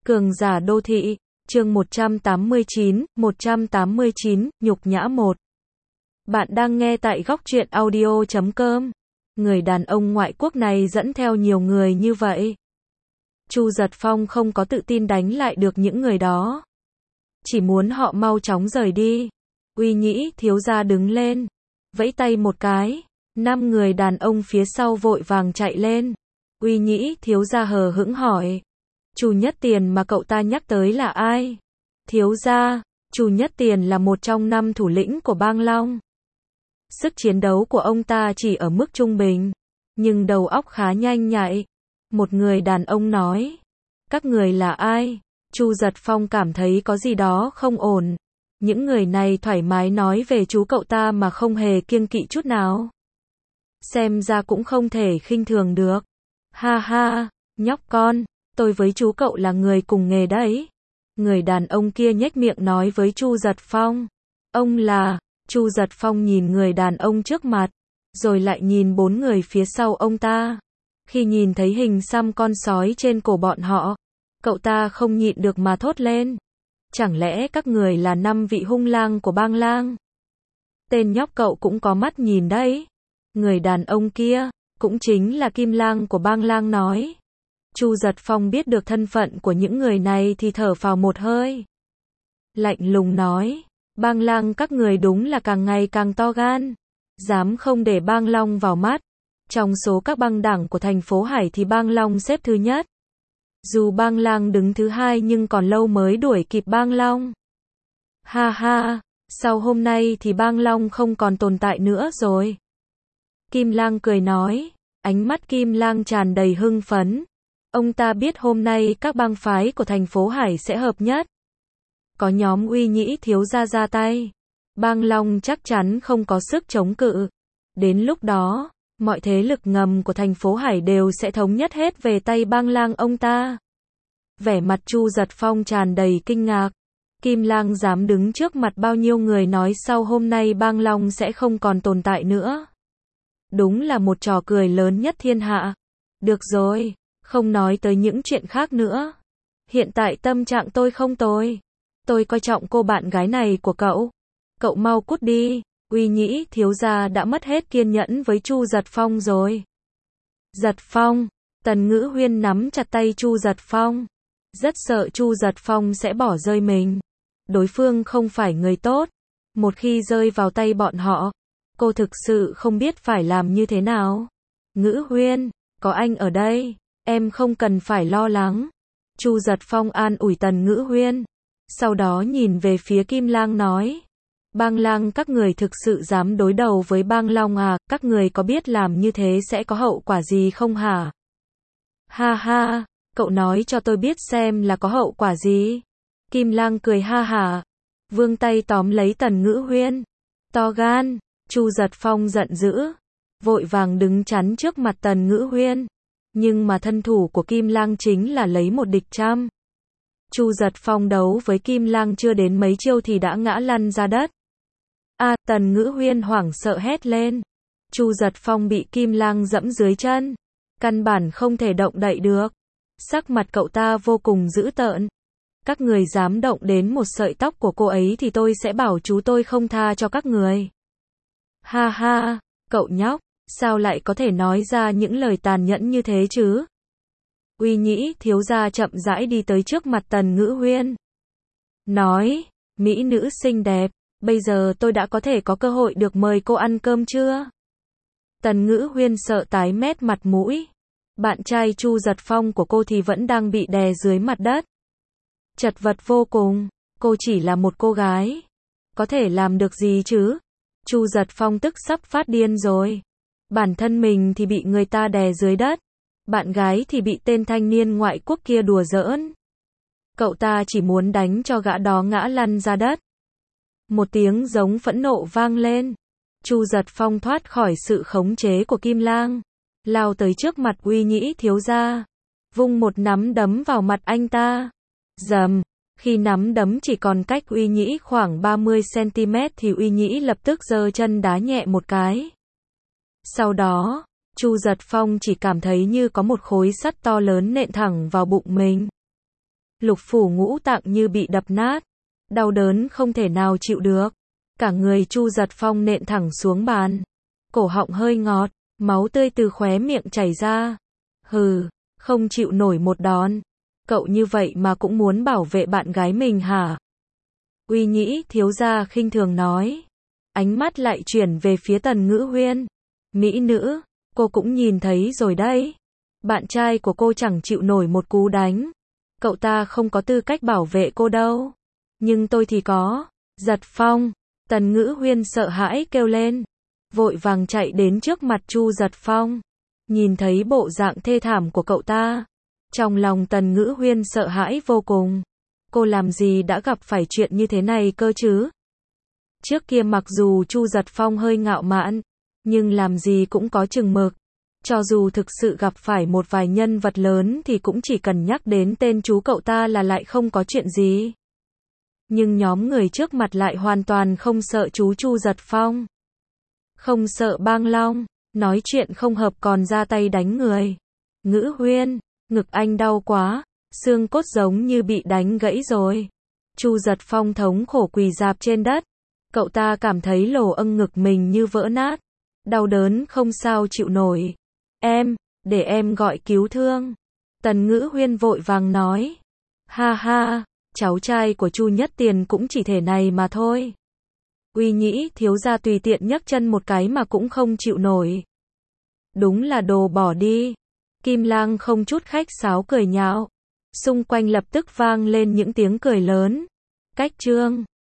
Cường giả đô thị, chương 189, nhục nhã 1. Bạn đang nghe tại góc truyện audio.com. Người đàn ông ngoại quốc này dẫn theo nhiều người như vậy. Chu Giật Phong không có tự tin đánh lại được những người đó. Chỉ muốn họ mau chóng rời đi. Uy Nhĩ thiếu gia đứng lên, vẫy tay một cái, 5 người đàn ông phía sau vội vàng chạy lên. Uy Nhĩ thiếu gia hờ hững hỏi, Chu Nhất Tiền mà cậu ta nhắc tới là ai? Thiếu gia, Chu Nhất Tiền là một trong 5 thủ lĩnh của Bang Long. Sức chiến đấu của ông ta chỉ ở mức trung bình, nhưng đầu óc khá nhanh nhạy. Một người đàn ông nói, các người là ai? Chu Giật Phong cảm thấy có gì đó không ổn. Những người này thoải mái nói về chú cậu ta mà không hề kiêng kỵ chút nào. Xem ra cũng không thể khinh thường được. Ha ha, nhóc con, tôi với chú cậu là người cùng nghề đấy. Người đàn ông kia nhếch miệng nói với Chu Giật Phong. Ông là... Chu Giật Phong nhìn người đàn ông trước mặt, rồi lại nhìn 4 người phía sau ông ta. Khi nhìn thấy hình xăm con sói trên cổ bọn họ, cậu ta không nhịn được mà thốt lên. Chẳng lẽ các người là 5 vị hung lang của Bang Lang? Tên nhóc cậu cũng có mắt nhìn đấy. Người đàn ông kia, cũng chính là Kim Lang của Bang Lang nói. Chu Giật Phong biết được thân phận của những người này thì thở phào một hơi. Lạnh lùng nói, Bang Lang các người đúng là càng ngày càng to gan. Dám không để Bang Long vào mắt. Trong số các bang đảng của thành phố Hải thì Bang Long xếp thứ nhất. Dù Bang Lang đứng thứ 2 nhưng còn lâu mới đuổi kịp Bang Long. Ha ha, sau hôm nay thì Bang Long không còn tồn tại nữa rồi. Kim Lang cười nói, ánh mắt Kim Lang tràn đầy hưng phấn. Ông ta biết hôm nay các bang phái của thành phố Hải sẽ hợp nhất. Có nhóm Uy Nhĩ thiếu gia ra tay, Bang Long chắc chắn không có sức chống cự. Đến lúc đó, mọi thế lực ngầm của thành phố Hải đều sẽ thống nhất hết về tay Bang Lang ông ta. Vẻ mặt Chu Giật Phong tràn đầy kinh ngạc. Kim Lang dám đứng trước mặt bao nhiêu người nói sau hôm nay Bang Long sẽ không còn tồn tại nữa. Đúng là một trò cười lớn nhất thiên hạ. Được rồi, không nói tới những chuyện khác nữa. Hiện tại tâm trạng tôi không tồi. Tôi coi trọng cô bạn gái này của cậu. Cậu mau cút đi. Uy Nhĩ thiếu gia đã mất hết kiên nhẫn với Chu Giật Phong rồi. Giật Phong, Tần Ngữ Huyên nắm chặt tay Chu Giật Phong. Rất sợ Chu Giật Phong sẽ bỏ rơi mình. Đối phương không phải người tốt. Một khi rơi vào tay bọn họ, cô thực sự không biết phải làm như thế nào. Ngữ Huyên, có anh ở đây, em không cần phải lo lắng. Chu Giật Phong an ủi Tần Ngữ Huyên. Sau đó nhìn về phía Kim Lang nói. Bang Lang các người thực sự dám đối đầu với Bang Long à, các người có biết làm như thế sẽ có hậu quả gì không hả? Ha ha, cậu nói cho tôi biết xem là có hậu quả gì. Kim Lang cười ha hả, vươn tay tóm lấy Tần Ngữ Huyên. To gan, Chu Giật Phong giận dữ, vội vàng đứng chắn trước mặt Tần Ngữ Huyên. Nhưng mà thân thủ của Kim Lang chính là lấy một địch trăm. Chu Giật Phong đấu với Kim Lang chưa đến mấy chiêu thì đã ngã lăn ra đất. Tần Ngữ Huyên hoảng sợ hét lên. Chu Giật Phong bị Kim Lang dẫm dưới chân, căn bản không thể động đậy được. Sắc mặt cậu ta vô cùng dữ tợn. Các người dám động đến một sợi tóc của cô ấy thì tôi sẽ bảo chú tôi không tha cho các người. Ha ha, cậu nhóc, sao lại có thể nói ra những lời tàn nhẫn như thế chứ? Uy Nhĩ thiếu gia chậm rãi đi tới trước mặt Tần Ngữ Huyên. Nói, mỹ nữ xinh đẹp, bây giờ tôi đã có thể có cơ hội được mời cô ăn cơm chưa? Tần Ngữ Huyên sợ tái mét mặt mũi. Bạn trai Chu Giật Phong của cô thì vẫn đang bị đè dưới mặt đất. Chật vật vô cùng, cô chỉ là một cô gái. Có thể làm được gì chứ? Chu Giật Phong tức sắp phát điên rồi. Bản thân mình thì bị người ta đè dưới đất. Bạn gái thì bị tên thanh niên ngoại quốc kia đùa giỡn. Cậu ta chỉ muốn đánh cho gã đó ngã lăn ra đất. Một tiếng giống phẫn nộ vang lên. Chu Giật Phong thoát khỏi sự khống chế của Kim Lang, lao tới trước mặt Uy Nhĩ thiếu gia, vung một nắm đấm vào mặt anh ta. Rầm, khi nắm đấm chỉ còn cách Uy Nhĩ khoảng 30 cm thì Uy Nhĩ lập tức giơ chân đá nhẹ một cái. Sau đó, Chu Giật Phong chỉ cảm thấy như có một khối sắt to lớn nện thẳng vào bụng mình. lục phủ ngũ tạng như bị đập nát, đau đớn không thể nào chịu được. Cả người Chu Giật Phong nện thẳng xuống bàn, cổ họng hơi ngọt, máu tươi từ khóe miệng chảy ra. Hừ, không chịu nổi một đòn. Cậu như vậy mà cũng muốn bảo vệ bạn gái mình hả? Uy Nhĩ thiếu gia khinh thường nói. Ánh mắt lại chuyển về phía Tần Ngữ Huyên. Mỹ nữ, cô cũng nhìn thấy rồi đấy. Bạn trai của cô chẳng chịu nổi một cú đánh. Cậu ta không có tư cách bảo vệ cô đâu. Nhưng tôi thì có. Giật Phong. Tần Ngữ Huyên sợ hãi kêu lên. Vội vàng chạy đến trước mặt Chu Giật Phong. Nhìn thấy bộ dạng thê thảm của cậu ta. Trong lòng Tần Ngữ Huyên sợ hãi vô cùng. Cô làm gì đã gặp phải chuyện như thế này cơ chứ? Trước kia mặc dù Chu Giật Phong hơi ngạo mạn, nhưng làm gì cũng có chừng mực. Cho dù thực sự gặp phải một vài nhân vật lớn thì cũng chỉ cần nhắc đến tên chú cậu ta là lại không có chuyện gì. Nhưng nhóm người trước mặt lại hoàn toàn không sợ chú Chu Giật Phong. Không sợ Bang Long, nói chuyện không hợp còn ra tay đánh người. Ngữ Huyên, ngực anh đau quá, xương cốt giống như bị đánh gãy rồi. Chu Giật Phong thống khổ quỳ rạp trên đất. Cậu ta cảm thấy lỗ âng ngực mình như vỡ nát. Đau đớn không sao chịu nổi. Để em gọi cứu thương. Tần Ngữ Huyên vội vàng nói. Ha ha, cháu trai của Chu Nhất Tiền cũng chỉ thể này mà thôi. Uy Nhĩ thiếu gia tùy tiện nhấc chân một cái mà cũng không chịu nổi. Đúng là đồ bỏ đi. Kim Lang không chút khách sáo cười nhạo. Xung quanh lập tức vang lên những tiếng cười lớn. Cách chương